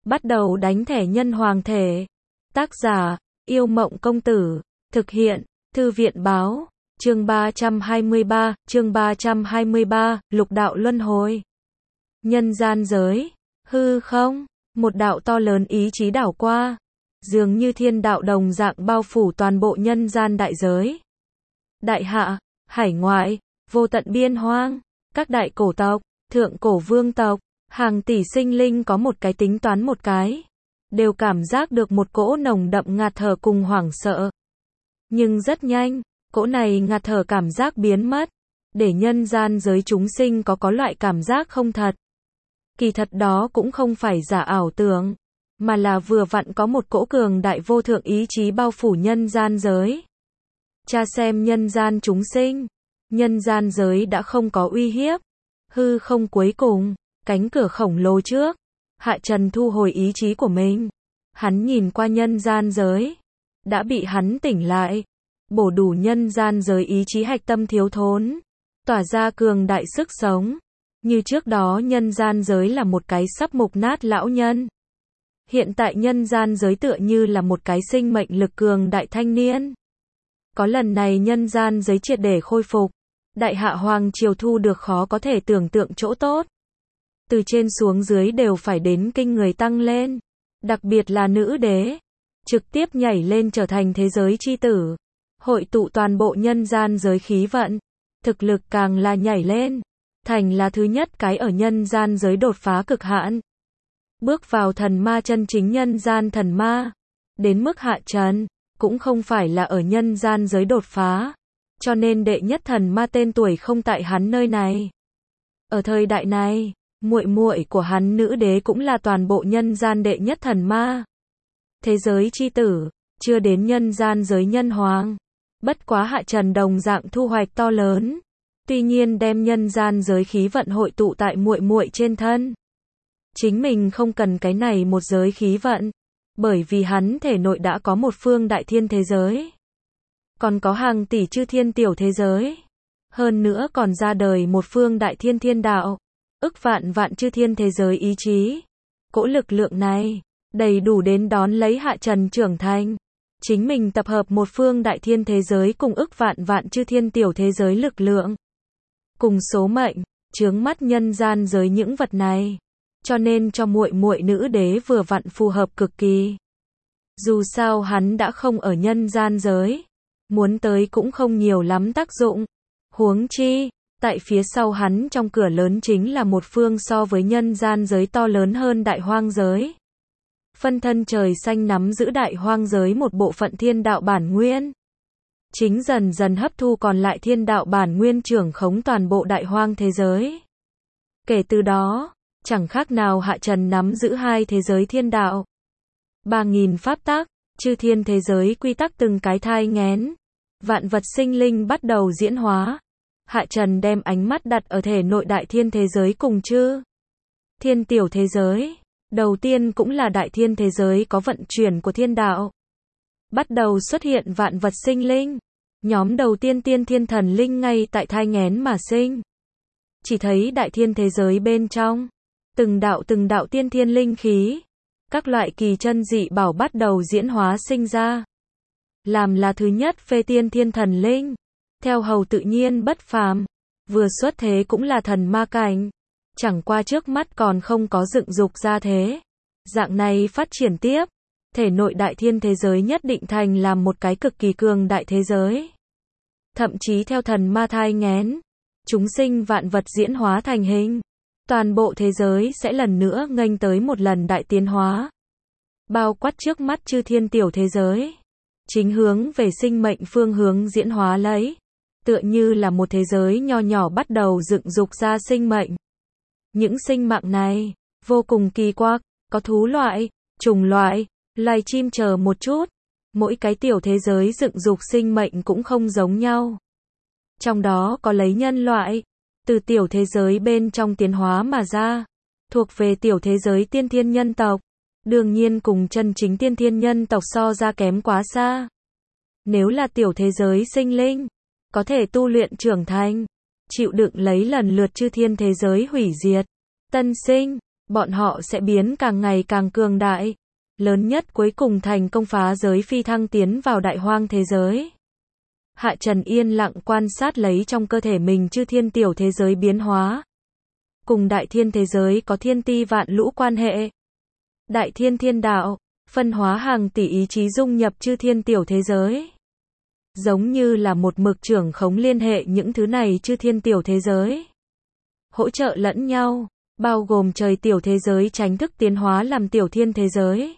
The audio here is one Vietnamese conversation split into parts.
Bắt đầu đánh thẻ nhân hoàng thể. Tác giả, Yêu Mộng Công Tử. Thực hiện, Thư viện Báo. Chương 323, Lục đạo luân hồi. Nhân gian giới, hư không, một đạo to lớn ý chí đảo qua, dường như thiên đạo đồng dạng bao phủ toàn bộ nhân gian đại giới. Đại hạ, hải ngoại, vô tận biên hoang, các đại cổ tộc, thượng cổ vương tộc, hàng tỷ sinh linh có một cái tính toán một cái, đều cảm giác được một cỗ nồng đậm ngạt thở cùng hoảng sợ. Nhưng rất nhanh, cỗ này ngạt thở cảm giác biến mất, để nhân gian giới chúng sinh có loại cảm giác không thật. Kỳ thật đó cũng không phải giả ảo tưởng, mà là vừa vặn có một cỗ cường đại vô thượng ý chí bao phủ nhân gian giới. Cha xem nhân gian chúng sinh, nhân gian giới đã không có uy hiếp. Hư không cuối cùng, cánh cửa khổng lồ trước, Hạ Trần thu hồi ý chí của mình. Hắn nhìn qua nhân gian giới, đã bị hắn tỉnh lại, bổ đủ nhân gian giới ý chí hạch tâm thiếu thốn, tỏa ra cường đại sức sống. Như trước đó nhân gian giới là một cái sắp mục nát lão nhân. Hiện tại nhân gian giới tựa như là một cái sinh mệnh lực cường đại thanh niên. Có lần này nhân gian giới triệt để khôi phục, Đại Hạ Hoàng Triều thu được khó có thể tưởng tượng chỗ tốt. Từ trên xuống dưới đều phải đến kinh người tăng lên. Đặc biệt là nữ đế, trực tiếp nhảy lên trở thành thế giới chi tử. Hội tụ toàn bộ nhân gian giới khí vận. Thực lực càng là nhảy lên, thành là thứ nhất cái ở nhân gian giới đột phá cực hạn. Bước vào thần ma chân chính nhân gian thần ma. Đến mức Hạ Trần, cũng không phải là ở nhân gian giới đột phá. Cho nên đệ nhất thần ma tên tuổi không tại hắn nơi này. Ở thời đại này, muội muội của hắn nữ đế cũng là toàn bộ nhân gian đệ nhất thần ma. Thế giới chi tử, chưa đến nhân gian giới nhân hoàng. Bất quá Hạ Trần đồng dạng thu hoạch to lớn. Tuy nhiên đem nhân gian giới khí vận hội tụ tại muội muội trên thân. Chính mình không cần cái này một giới khí vận, bởi vì hắn thể nội đã có một phương đại thiên thế giới. Còn có hàng tỷ chư thiên tiểu thế giới. Hơn nữa còn ra đời một phương đại thiên thiên đạo. Ức vạn vạn chư thiên thế giới ý chí. Cỗ lực lượng này, đầy đủ đến đón lấy Hạ Trần trưởng thành. Chính mình tập hợp một phương đại thiên thế giới cùng ức vạn vạn chư thiên tiểu thế giới lực lượng. Cùng số mệnh, chướng mắt nhân gian giới những vật này. Cho nên cho muội muội nữ đế vừa vặn phù hợp cực kỳ. Dù sao hắn đã không ở nhân gian giới. Muốn tới cũng không nhiều lắm tác dụng. Huống chi, tại phía sau hắn trong cửa lớn chính là một phương so với nhân gian giới to lớn hơn đại hoang giới. Phân thân trời xanh nắm giữ đại hoang giới một bộ phận thiên đạo bản nguyên. Chính dần dần hấp thu còn lại thiên đạo bản nguyên trưởng khống toàn bộ đại hoang thế giới. Kể từ đó, chẳng khác nào Hạ Trần nắm giữ hai thế giới thiên đạo. 3.000 pháp tắc, chư thiên thế giới quy tắc từng cái thai nghén. Vạn vật sinh linh bắt đầu diễn hóa. Hạ Trần đem ánh mắt đặt ở thể nội đại thiên thế giới cùng chư thiên tiểu thế giới. Đầu tiên cũng là đại thiên thế giới có vận chuyển của thiên đạo. Bắt đầu xuất hiện vạn vật sinh linh. Nhóm đầu tiên tiên thiên thần linh ngay tại thai nghén mà sinh. Chỉ thấy đại thiên thế giới bên trong, từng đạo tiên thiên linh khí, các loại kỳ chân dị bảo bắt đầu diễn hóa sinh ra. Làm là thứ nhất phê tiên thiên thần linh, theo hầu tự nhiên bất phàm, vừa xuất thế cũng là thần ma cảnh, chẳng qua trước mắt còn không có dựng dục ra thế. Dạng này phát triển tiếp, thể nội đại thiên thế giới nhất định thành làm một cái cực kỳ cường đại thế giới. Thậm chí theo thần ma thai nghén, chúng sinh vạn vật diễn hóa thành hình, toàn bộ thế giới sẽ lần nữa nghênh tới một lần đại tiến hóa. Bao quát trước mắt chư thiên tiểu thế giới, chính hướng về sinh mệnh phương hướng diễn hóa lấy, tựa như là một thế giới nho nhỏ bắt đầu dựng dục ra sinh mệnh. Những sinh mạng này, vô cùng kỳ quặc, có thú loại, trùng loại, loài chim chờ một chút. Mỗi cái tiểu thế giới dựng dục sinh mệnh cũng không giống nhau. Trong đó có lấy nhân loại, từ tiểu thế giới bên trong tiến hóa mà ra, thuộc về tiểu thế giới tiên thiên nhân tộc. Đương nhiên cùng chân chính tiên thiên nhân tộc so ra kém quá xa. Nếu là tiểu thế giới sinh linh, có thể tu luyện trưởng thành, chịu đựng lấy lần lượt chư thiên thế giới hủy diệt, tân sinh, bọn họ sẽ biến càng ngày càng cường đại. Lớn nhất cuối cùng thành công phá giới phi thăng tiến vào đại hoang thế giới. Hạ Trần yên lặng quan sát lấy trong cơ thể mình chư thiên tiểu thế giới biến hóa. Cùng đại thiên thế giới có thiên ti vạn lũ quan hệ. Đại thiên thiên đạo, phân hóa hàng tỷ ý chí dung nhập chư thiên tiểu thế giới. Giống như là một mực trưởng khống liên hệ những thứ này chư thiên tiểu thế giới. Hỗ trợ lẫn nhau, bao gồm trời tiểu thế giới tránh thức tiến hóa làm tiểu thiên thế giới.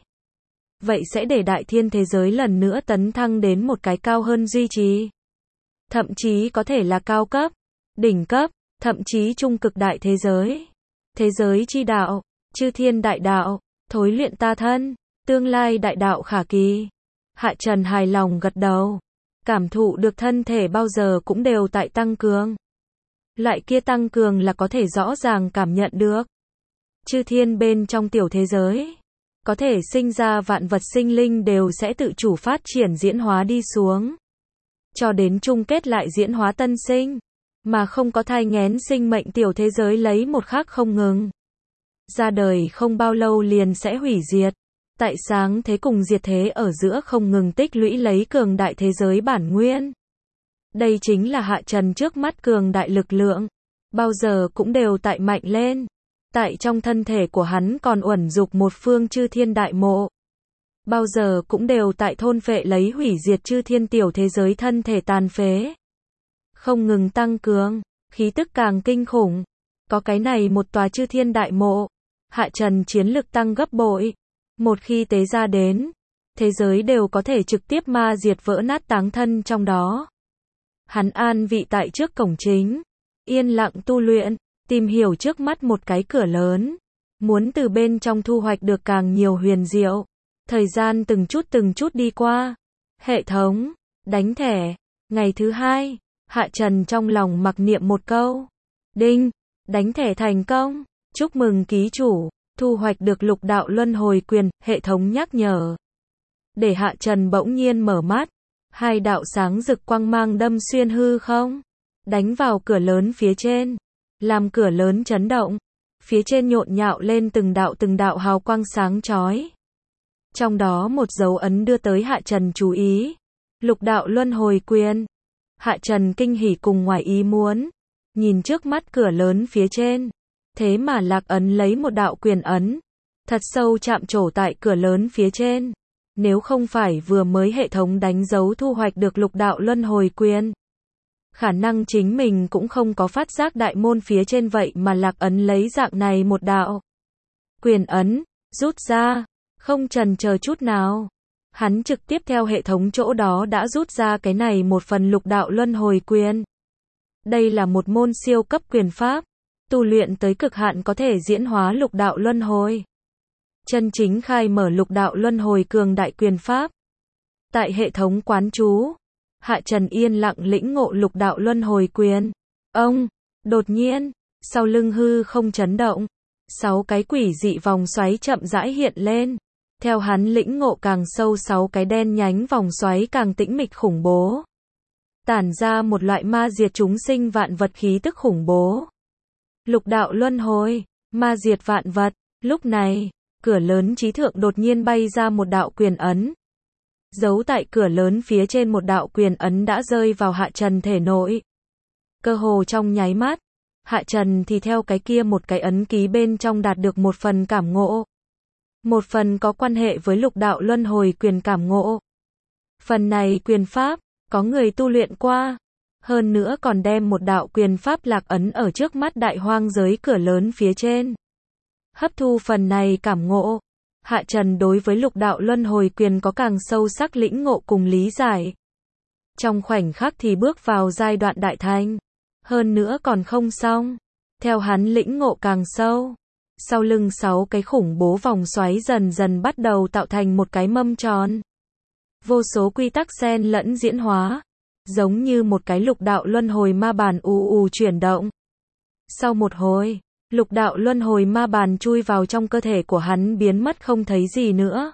Vậy sẽ để đại thiên thế giới lần nữa tấn thăng đến một cái cao hơn duy trì. Thậm chí có thể là cao cấp, đỉnh cấp, thậm chí trung cực đại thế giới. Thế giới chi đạo, chư thiên đại đạo, thối luyện ta thân, tương lai đại đạo khả kỳ. Hạ Trần hài lòng gật đầu. Cảm thụ được thân thể bao giờ cũng đều tại tăng cường. Loại kia tăng cường là có thể rõ ràng cảm nhận được. Chư thiên bên trong tiểu thế giới, có thể sinh ra vạn vật sinh linh đều sẽ tự chủ phát triển diễn hóa đi xuống. Cho đến chung kết lại diễn hóa tân sinh, mà không có thai nghén sinh mệnh tiểu thế giới lấy một khắc không ngừng. Ra đời không bao lâu liền sẽ hủy diệt. Tại sáng thế cùng diệt thế ở giữa không ngừng tích lũy lấy cường đại thế giới bản nguyên. Đây chính là Hạ Trần trước mắt cường đại lực lượng. Bao giờ cũng đều tại mạnh lên. Tại trong thân thể của hắn còn uẩn dục một phương chư thiên đại mộ. Bao giờ cũng đều tại thôn phệ lấy hủy diệt chư thiên tiểu thế giới thân thể tàn phế. Không ngừng tăng cường, khí tức càng kinh khủng. Có cái này một tòa chư thiên đại mộ. Hạ Trần chiến lực tăng gấp bội. Một khi tế ra đến, thế giới đều có thể trực tiếp ma diệt vỡ nát táng thân trong đó. Hắn an vị tại trước cổng chính, yên lặng tu luyện, tìm hiểu trước mắt một cái cửa lớn, muốn từ bên trong thu hoạch được càng nhiều huyền diệu. Thời gian từng chút đi qua. Hệ thống, đánh thẻ. Ngày thứ 2, Hạ Trần trong lòng mặc niệm một câu. Đinh, đánh thẻ thành công. Chúc mừng ký chủ. Thu hoạch được lục đạo luân hồi quyền, hệ thống nhắc nhở. Để Hạ Trần bỗng nhiên mở mắt. Hai đạo sáng rực quang mang đâm xuyên hư không. Đánh vào cửa lớn phía trên. Làm cửa lớn chấn động. Phía trên nhộn nhạo lên từng đạo hào quang sáng chói. Trong đó một dấu ấn đưa tới Hạ Trần chú ý. Lục đạo luân hồi quyền. Hạ Trần kinh hỉ cùng ngoài ý muốn. Nhìn trước mắt cửa lớn phía trên. Thế mà lạc ấn lấy một đạo quyền ấn. Thật sâu chạm trổ tại cửa lớn phía trên. Nếu không phải vừa mới hệ thống đánh dấu thu hoạch được lục đạo luân hồi quyền. Khả năng chính mình cũng không có phát giác đại môn phía trên vậy mà lạc ấn lấy dạng này một đạo. Quyền ấn, rút ra, không chần chờ chút nào. Hắn trực tiếp theo hệ thống chỗ đó đã rút ra cái này một phần lục đạo luân hồi quyền. Đây là một môn siêu cấp quyền pháp. Tu luyện tới cực hạn có thể diễn hóa lục đạo luân hồi. Chân chính khai mở lục đạo luân hồi cường đại quyền pháp. Tại hệ thống quán chú, Hạ Trần yên lặng lĩnh ngộ lục đạo luân hồi quyền. Ông, đột nhiên, sau lưng hư không chấn động. 6 cái quỷ dị vòng xoáy chậm rãi hiện lên. Theo hắn lĩnh ngộ càng sâu 6 cái đen nhánh vòng xoáy càng tĩnh mịch khủng bố. Tản ra một loại ma diệt chúng sinh vạn vật khí tức khủng bố. Lục đạo luân hồi, ma diệt vạn vật. Lúc này, cửa lớn trí thượng đột nhiên bay ra một đạo quyền ấn. Giấu tại cửa lớn phía trên một đạo quyền ấn đã rơi vào Hạ Trần thể nội. Cơ hồ trong nháy mắt, Hạ Trần thì theo cái kia một cái ấn ký bên trong đạt được một phần cảm ngộ. Một phần có quan hệ với lục đạo luân hồi quyền cảm ngộ. Phần này quyền pháp, có người tu luyện qua. Hơn nữa còn đem một đạo quyền pháp lạc ấn ở trước mắt đại hoang giới cửa lớn phía trên. Hấp thu phần này cảm ngộ. Hạ Trần đối với lục đạo luân hồi quyền có càng sâu sắc lĩnh ngộ cùng lý giải. Trong khoảnh khắc thì bước vào giai đoạn đại thành. Hơn nữa còn không xong. Theo hắn lĩnh ngộ càng sâu. Sau lưng 6 cái khủng bố vòng xoáy dần dần bắt đầu tạo thành một cái mâm tròn. Vô số quy tắc xen lẫn diễn hóa. Giống như một cái lục đạo luân hồi ma bàn ù chuyển động. Sau một hồi, lục đạo luân hồi ma bàn chui vào trong cơ thể của hắn biến mất không thấy gì nữa.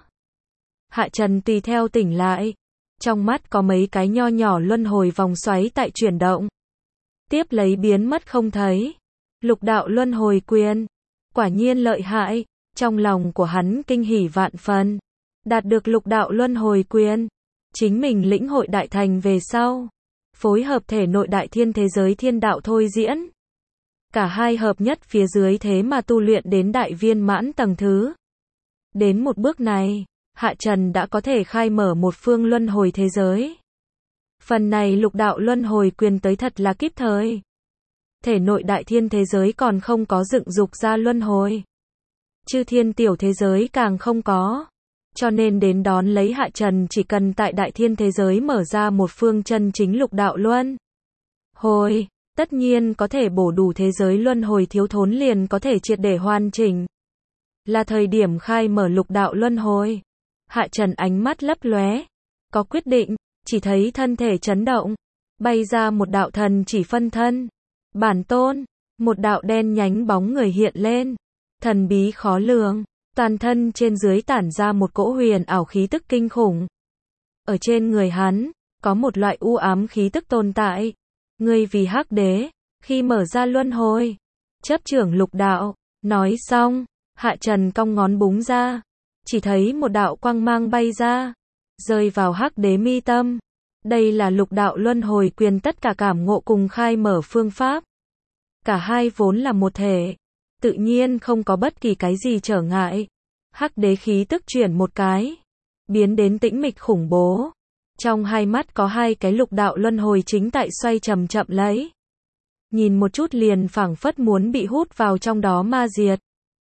Hạ Trần tùy theo tỉnh lại. Trong mắt có mấy cái nho nhỏ luân hồi vòng xoáy tại chuyển động. Tiếp lấy biến mất không thấy. Lục đạo luân hồi quyền. quả nhiên lợi hại, trong lòng của hắn kinh hỉ vạn phần, đạt được lục đạo luân hồi quyền, chính mình lĩnh hội đại thành về sau, phối hợp thể nội đại thiên thế giới thiên đạo thôi diễn. Cả hai hợp nhất phía dưới thế mà tu luyện đến đại viên mãn tầng thứ. Đến một bước này, Hạ Trần đã có thể khai mở một phương luân hồi thế giới. Phần này lục đạo luân hồi quyền tới thật là kíp thời. Thể nội đại thiên thế giới còn không có dựng dục ra luân hồi. Chư thiên tiểu thế giới càng không có. Cho nên đến đón lấy Hạ Trần chỉ cần tại đại thiên thế giới mở ra một phương chân chính lục đạo luân hồi, tất nhiên có thể bổ đủ thế giới luân hồi thiếu thốn liền có thể triệt để hoàn chỉnh. Là thời điểm khai mở lục đạo luân hồi. Hạ Trần ánh mắt lấp lóe, có quyết định, chỉ thấy thân thể chấn động, bay ra một đạo thần chỉ phân thân. Bản tôn, một đạo đen nhánh bóng người hiện lên, thần bí khó lường, toàn thân trên dưới tản ra một cỗ huyền ảo khí tức kinh khủng. Ở trên người hắn, có một loại u ám khí tức tồn tại. Ngươi vì Hắc Đế, khi mở ra luân hồi, chấp trưởng lục đạo. Nói xong, Hạ Trần cong ngón búng ra, chỉ thấy một đạo quang mang bay ra, rơi vào Hắc Đế mi tâm. Đây là lục đạo luân hồi quyền tất cả cảm ngộ cùng khai mở phương pháp. Cả hai vốn là một thể, tự nhiên không có bất kỳ cái gì trở ngại. Hắc Đế khí tức chuyển một cái, biến đến tĩnh mịch khủng bố. Trong hai mắt có hai cái lục đạo luân hồi chính tại xoay chậm chậm lấy. Nhìn một chút liền phảng phất muốn bị hút vào trong đó ma diệt.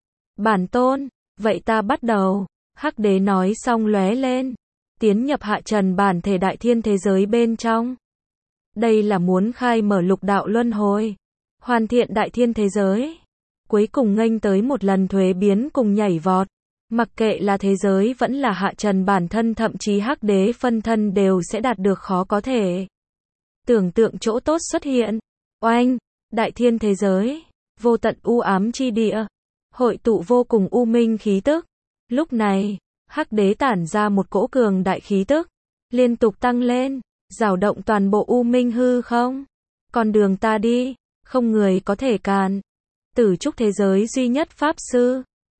Bản tôn, vậy ta bắt đầu. Hắc Đế nói xong lóe lên, tiến nhập Hạ Trần bản thể đại thiên thế giới bên trong. Đây là muốn khai mở lục đạo luân hồi, hoàn thiện đại thiên thế giới. Cuối cùng nghênh tới một lần thuế biến cùng nhảy vọt. Mặc kệ là thế giới vẫn là Hạ Trần bản thân thậm chí Hắc Đế phân thân đều sẽ đạt được khó có thể tưởng tượng chỗ tốt xuất hiện. Oanh, đại thiên thế giới, vô tận u ám chi địa, hội tụ vô cùng u minh khí tức. Lúc này, Hắc Đế tản ra một cỗ cường đại khí tức, liên tục tăng lên, rào động toàn bộ u minh hư không. Con đường ta đi, không người có thể cản. Tử trúc thế giới duy nhất pháp sư.